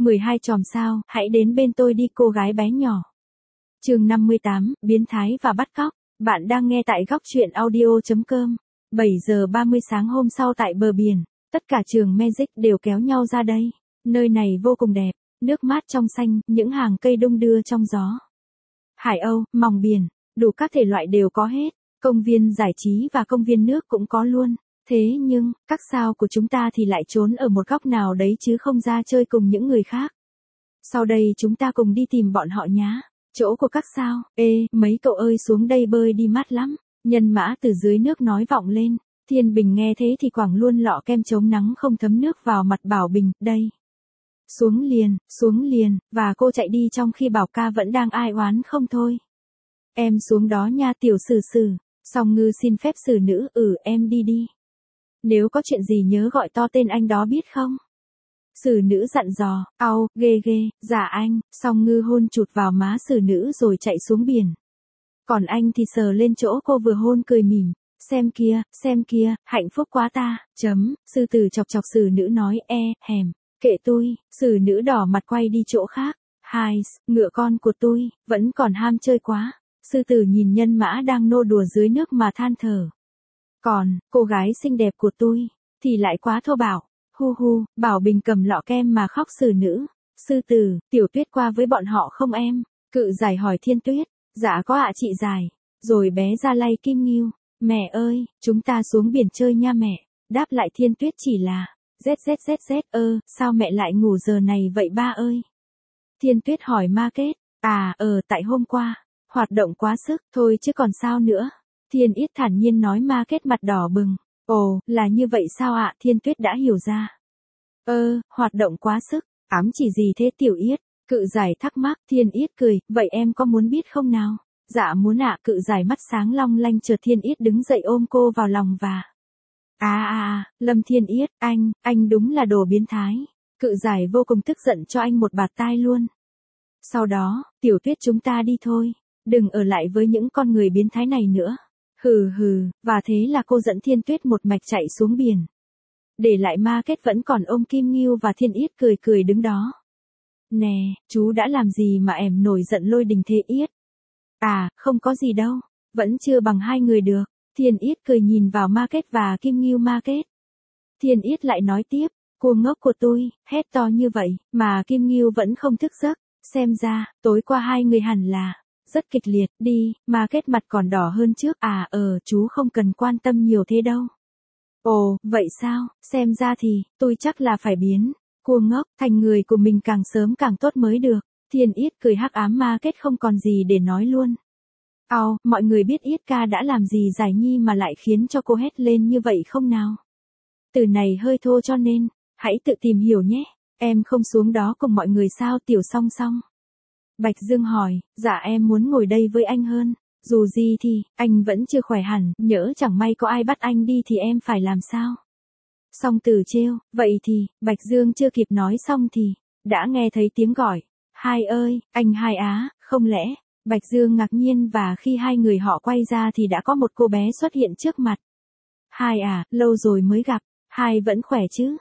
12 chòm sao, hãy đến bên tôi đi cô gái bé nhỏ. Chương 58, biến thái và bắt cóc. Bạn đang nghe tại góc truyện audio.com. 7 giờ 30 sáng hôm sau tại bờ biển, tất cả trường Magic đều kéo nhau ra đây. Nơi này vô cùng đẹp, nước mát trong xanh, những hàng cây đung đưa trong gió. Hải âu, mòng biển, đủ các thể loại đều có hết, công viên giải trí và công viên nước cũng có luôn. Thế nhưng, các sao của chúng ta thì lại trốn ở một góc nào đấy chứ không ra chơi cùng những người khác. Sau đây chúng ta cùng đi tìm bọn họ nhá. Chỗ của các sao, mấy cậu ơi xuống đây bơi đi mát lắm. Nhân mã từ dưới nước nói vọng lên. Thiên Bình nghe thế thì quẳng luôn lọ kem chống nắng không thấm nước vào mặt Bảo Bình, đây. Xuống liền, và cô chạy đi trong khi Bảo ca vẫn đang ai oán không thôi. Em xuống đó nha tiểu Sử Sử. Song Ngư xin phép Sử Nữ, em đi. Nếu có chuyện gì nhớ gọi to tên anh đó biết không? Sử Nữ dặn dò, ghê, dạ anh. Song Ngư hôn chụt vào má Sử Nữ rồi chạy xuống biển. Còn anh thì sờ lên chỗ cô vừa hôn cười mỉm, xem kia, hạnh phúc quá ta, Sư Tử chọc Sử Nữ nói, kệ tôi. Sử Nữ đỏ mặt quay đi chỗ khác. Ngựa con của tôi, vẫn còn ham chơi quá. Sư Tử nhìn nhân mã đang nô đùa dưới nước mà than thở. Còn, cô gái xinh đẹp của tôi, thì lại quá thô bạo. Hu, Bảo Bình cầm lọ kem mà khóc. Sử Nữ, Sư Tử, Tiểu Tuyết qua với bọn họ không em? Cự Giải hỏi Thiên Tuyết. Dạ có ạ chị Giải. Rồi bé ra lay Kim Ngưu. Mẹ ơi, chúng ta xuống biển chơi nha mẹ. Đáp lại Thiên Tuyết chỉ là, z, sao mẹ lại ngủ giờ này vậy ba ơi? Thiên Tuyết hỏi Ma Kết. Tại hôm qua, hoạt động quá sức, thôi chứ còn sao nữa. Thiên Yết thản nhiên nói. Ma Kết mặt đỏ bừng. Ồ, là như vậy sao ạ? Thiên Tuyết đã hiểu ra. Hoạt động quá sức, ám chỉ gì thế Tiểu Yết? Cự Giải thắc mắc. Thiên Yết cười, vậy em có muốn biết không nào? Dạ muốn ạ. Cự Giải mắt sáng long lanh. Chợt Thiên Yết đứng dậy ôm cô vào lòng và... Lâm Thiên Yết, anh đúng là đồ biến thái. Cự Giải vô cùng tức giận cho anh một bạt tai luôn. Sau đó, Tiểu Tuyết chúng ta đi thôi. Đừng ở lại với những con người biến thái này nữa. Hừ, và thế là cô dẫn Thiên Tuyết một mạch chạy xuống biển. Để lại Ma Kết vẫn còn ôm Kim Ngưu và Thiên Yết cười đứng đó. Nè, chú đã làm gì mà em nổi giận lôi đình thế Yết? Không có gì đâu, vẫn chưa bằng hai người được. Thiên Yết cười nhìn vào Ma Kết và Kim Ngưu. Ma Kết. Thiên Yết lại nói tiếp, cô ngốc của tôi, hét to như vậy, mà Kim Ngưu vẫn không thức giấc. Xem ra, tối qua hai người hẳn là rất kịch liệt. Đi. Ma Kết mặt còn đỏ hơn trước. Chú không cần quan tâm nhiều thế đâu. Ồ, vậy sao? Xem ra thì, tôi chắc là phải biến cô ngốc thành người của mình càng sớm càng tốt mới được. Thiên Yết cười hắc ám. Ma Kết không còn gì để nói luôn. Mọi người biết Yết ca đã làm gì Giải Nhi mà lại khiến cho cô hét lên như vậy không nào? Từ này hơi thô cho nên, hãy tự tìm hiểu nhé. Em không xuống đó cùng mọi người sao Tiểu Song Song? Bạch Dương hỏi. Dạ em muốn ngồi đây với anh hơn. Dù gì thì, anh vẫn chưa khỏe hẳn, nhỡ chẳng may có ai bắt anh đi thì em phải làm sao? Song Tử trêu. Vậy thì, Bạch Dương chưa kịp nói xong thì, đã nghe thấy tiếng gọi. Hai ơi, anh Hai á, không lẽ? Bạch Dương ngạc nhiên và khi hai người họ quay ra thì đã có một cô bé xuất hiện trước mặt. Hai lâu rồi mới gặp. Hai vẫn khỏe chứ?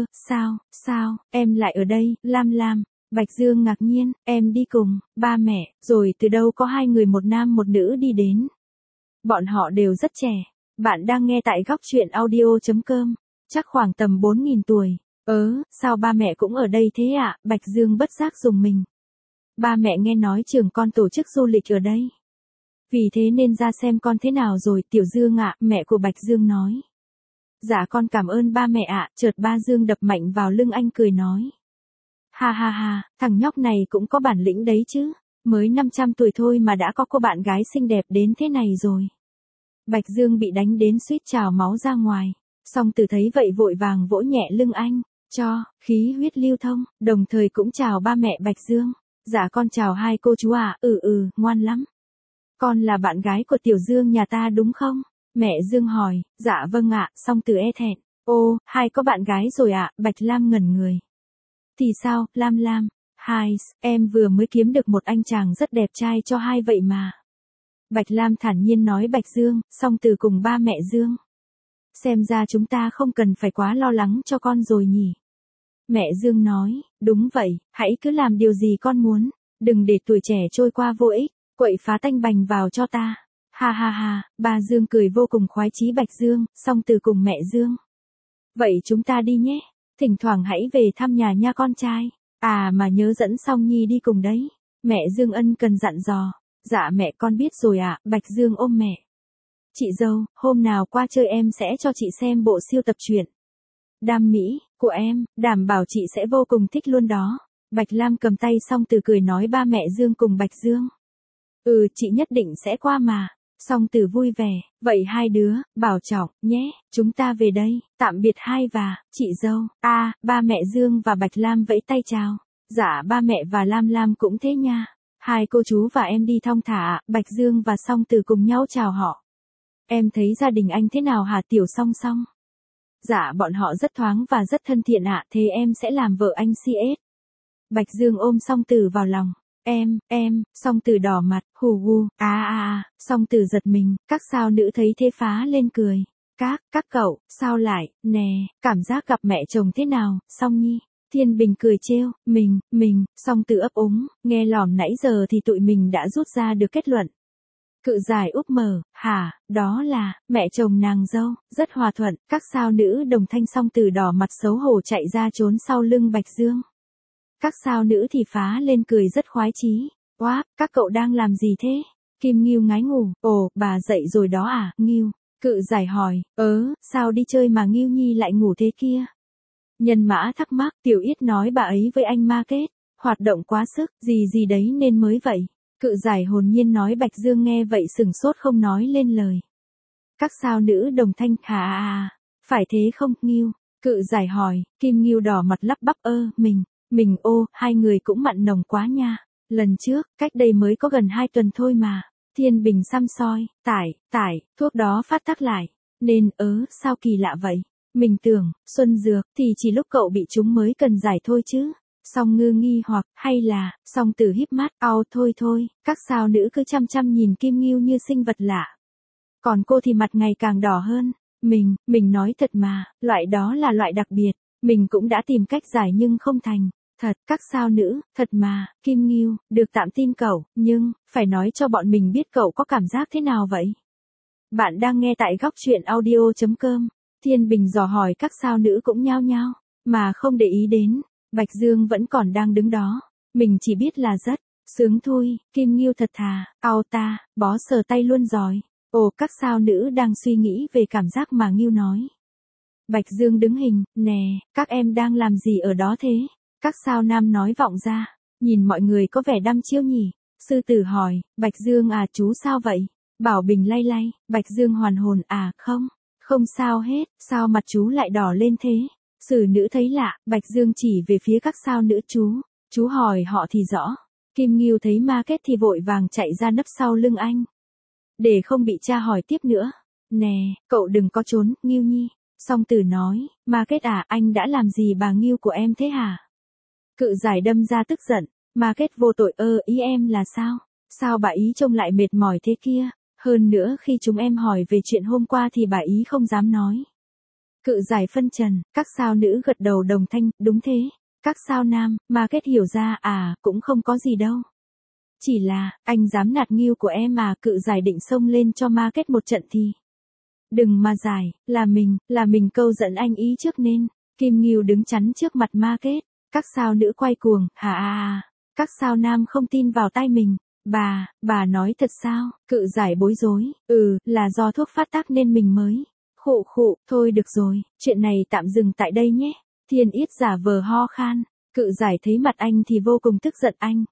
Sao, em lại ở đây? Lam. Bạch Dương ngạc nhiên, em đi cùng ba mẹ, rồi từ đâu có hai người một nam một nữ đi đến. Bọn họ đều rất trẻ. Bạn đang nghe tại góc truyện audio.com, chắc khoảng tầm 4.000 tuổi. Sao ba mẹ cũng ở đây thế ạ? Bạch Dương bất giác rùng mình. Ba mẹ nghe nói trường con tổ chức du lịch ở đây. Vì thế nên ra xem con thế nào rồi. Tiểu Dương ạ, mẹ của Bạch Dương nói. Dạ con cảm ơn ba mẹ ạ. Chợt ba Dương đập mạnh vào lưng anh cười nói. Ha, thằng nhóc này cũng có bản lĩnh đấy chứ. Mới 500 tuổi thôi mà đã có cô bạn gái xinh đẹp đến thế này rồi. Bạch Dương bị đánh đến suýt trào máu ra ngoài. Song Tử thấy vậy vội vàng vỗ nhẹ lưng anh, cho khí huyết lưu thông, đồng thời cũng chào ba mẹ Bạch Dương. Dạ con chào hai cô chú ạ. Ngoan lắm. Con là bạn gái của Tiểu Dương nhà ta đúng không? Mẹ Dương hỏi. Dạ vâng ạ. Song Tử e thẹn. Hai có bạn gái rồi ạ. Bạch Lam ngẩn người. Thì sao, Lam? Em vừa mới kiếm được một anh chàng rất đẹp trai cho hai vậy mà. Bạch Lam thản nhiên nói. Bạch Dương, Song Tử cùng ba mẹ Dương. Xem ra chúng ta không cần phải quá lo lắng cho con rồi nhỉ. Mẹ Dương nói, Đúng vậy, hãy cứ làm điều gì con muốn. Đừng để tuổi trẻ trôi qua vô ích, quậy phá tanh bành vào cho ta. Ha ha ha, ba Dương cười vô cùng khoái chí. Bạch Dương, Song Từ cùng mẹ Dương. Vậy chúng ta đi nhé, thỉnh thoảng hãy về thăm nhà nha con trai. À mà nhớ dẫn Song Nhi đi cùng đấy. Mẹ Dương ân cần dặn dò. Dạ mẹ con biết rồi ạ. Bạch Dương ôm mẹ. Chị dâu, hôm nào qua chơi em sẽ cho chị xem bộ siêu tập truyện Đam Mỹ của em, đảm bảo chị sẽ vô cùng thích luôn đó. Bạch Lam cầm tay Song Từ cười nói ba mẹ Dương cùng Bạch Dương. Ừ, chị nhất định sẽ qua mà. Song Từ vui vẻ, vậy hai đứa, bảo trọng, nhé, chúng ta về đây, tạm biệt hai và, chị dâu. Ba mẹ Dương và Bạch Lam vẫy tay chào. Dạ ba mẹ và Lam Lam cũng thế nha. Hai cô chú và em đi thong thả ạ. Bạch Dương và Song Từ cùng nhau chào họ. Em thấy gia đình anh thế nào hả Tiểu Song Song? Dạ bọn họ rất thoáng và rất thân thiện ạ, thế em sẽ làm vợ anh CS. Bạch Dương ôm Song Từ vào lòng. Song Từ đỏ mặt, hù hu, Song Từ giật mình, các sao nữ thấy thế phá lên cười. Các cậu, sao lại, nè, cảm giác gặp mẹ chồng thế nào, Song Nhi? Thiên Bình cười trêu, mình, Song Từ ấp úng, nghe lỏm nãy giờ thì tụi mình đã rút ra được kết luận. Cự giải úp mở, hả, đó là, mẹ chồng nàng dâu, rất hòa thuận, các sao nữ đồng thanh. Song Từ đỏ mặt xấu hổ chạy ra trốn sau lưng Bạch Dương. Các sao nữ thì phá lên cười rất khoái chí. Oáp, các cậu đang làm gì thế? Kim Ngưu ngái ngủ, ồ, bà dậy rồi đó à, Ngưu. Cự giải hỏi, sao đi chơi mà Ngưu Nhi lại ngủ thế kia? Nhân Mã thắc mắc, Tiểu Yết nói bà ấy với anh ma kết, hoạt động quá sức, gì đấy nên mới vậy. Cự giải hồn nhiên nói. Bạch Dương nghe vậy sừng sốt không nói lên lời. Các sao nữ đồng thanh, phải thế không, Ngưu? Cự giải hỏi. Kim Ngưu đỏ mặt lắp bắp, mình hai người cũng mặn nồng quá nha. Lần trước, cách đây mới có gần 2 tuần thôi mà. Thiên Bình xăm soi, tải, thuốc đó phát tác lại. Nên, sao kỳ lạ vậy? Mình tưởng, xuân dược, thì chỉ lúc cậu bị chúng mới cần giải thôi chứ. Song Ngư nghi hoặc, hay là, Song Từ híp mắt, thôi, các sao nữ cứ chăm nhìn Kim Ngưu như sinh vật lạ. Còn cô thì mặt ngày càng đỏ hơn. Mình nói thật mà, loại đó là loại đặc biệt. Mình cũng đã tìm cách giải nhưng không thành. Thật, các sao nữ, thật mà, Kim Ngưu, được tạm tin cậu, nhưng, phải nói cho bọn mình biết cậu có cảm giác thế nào vậy? Bạn đang nghe tại góc truyện audio.com. Thiên Bình dò hỏi. Các sao nữ cũng nhao nhao, mà không để ý đến. Bạch Dương vẫn còn đang đứng đó. Mình chỉ biết là rất sướng thui. Kim Ngưu thật thà, ta, bó sờ tay luôn rồi. Ồ, các sao nữ đang suy nghĩ về cảm giác mà Ngưu nói. Bạch Dương đứng hình, nè, các em đang làm gì ở đó thế? Các sao nam nói vọng ra. Nhìn mọi người có vẻ đăm chiêu nhỉ. Sư tử hỏi, Bạch Dương chú sao vậy? Bảo Bình lay. Bạch Dương hoàn hồn, không sao hết, sao mặt chú lại đỏ lên thế? Sử nữ thấy lạ, Bạch Dương chỉ về phía các sao nữ. Chú hỏi họ thì rõ. Kim Ngưu thấy ma kết thì vội vàng chạy ra nấp sau lưng anh. Để không bị cha hỏi tiếp nữa. Nè, cậu đừng có trốn, Ngưu Nhi. Song Từ nói, ma kết anh đã làm gì bà Ngưu của em thế hả? Cự giải đâm ra tức giận, ma kết vô tội. Ý em là sao? Sao bà ý trông lại mệt mỏi thế kia? Hơn nữa khi chúng em hỏi về chuyện hôm qua thì bà ý không dám nói. Cự giải phân trần, các sao nữ gật đầu đồng thanh, đúng thế. Các sao nam, ma kết hiểu ra, cũng không có gì đâu. Chỉ là, anh dám nạt Ngưu của em Cự giải định xông lên cho ma kết một trận thì. Đừng mà giải, là mình câu giận anh ý trước nên. Kim Ngưu đứng chắn trước mặt ma kết. Các sao nữ quay cuồng, Các sao nam không tin vào tai mình. Bà nói thật sao? Cự giải bối rối, là do thuốc phát tác nên mình mới. Khụ, thôi được rồi, chuyện này tạm dừng tại đây nhé. Thiên Yết giả vờ ho khan. Cự giải thấy mặt anh thì vô cùng tức giận anh.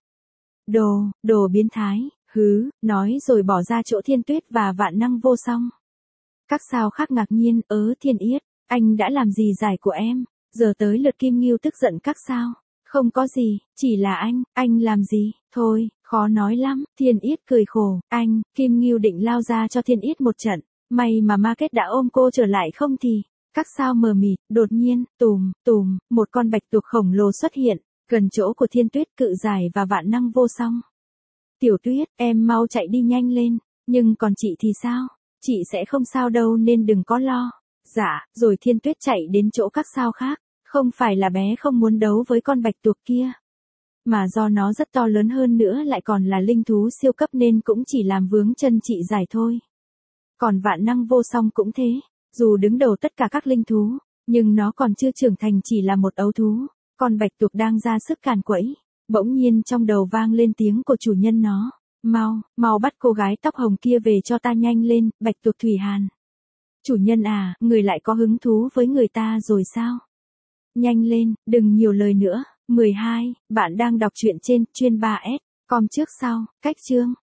Đồ biến thái, nói rồi bỏ ra chỗ Thiên Tuyết và Vạn Năng Vô Song. Các sao khác ngạc nhiên, Thiên Yết, anh đã làm gì giải của em? Giờ tới lượt Kim Ngưu tức giận. Các sao? Không có gì, chỉ là anh làm gì? Thôi, khó nói lắm. Thiên Yết cười khổ, Kim Ngưu định lao ra cho Thiên Yết một trận. May mà ma kết đã ôm cô trở lại không thì. Các sao mờ mịt, đột nhiên, tùm, một con bạch tuộc khổng lồ xuất hiện, gần chỗ của Thiên Tuyết, Cự giải và Vạn Năng Vô Song. Tiểu Tuyết, em mau chạy đi nhanh lên, nhưng còn chị thì sao? Chị sẽ không sao đâu nên đừng có lo. Dạ, rồi Thiên Tuyết chạy đến chỗ các sao khác. Không phải là bé không muốn đấu với con bạch tuộc kia, mà do nó rất to lớn hơn nữa lại còn là linh thú siêu cấp nên cũng chỉ làm vướng chân chị giải thôi. Còn vạn năng vô song cũng thế, dù đứng đầu tất cả các linh thú, nhưng nó còn chưa trưởng thành chỉ là một ấu thú. Con bạch tuộc đang ra sức càn quẫy, bỗng nhiên trong đầu vang lên tiếng của chủ nhân nó. Mau, mau bắt cô gái tóc hồng kia về cho ta nhanh lên, bạch tuộc Thủy Hàn. Chủ nhân à, người lại có hứng thú với người ta rồi sao? Nhanh lên, đừng nhiều lời nữa. 12, bạn đang đọc truyện trên chuyên 3S, com trước sau, cách chương.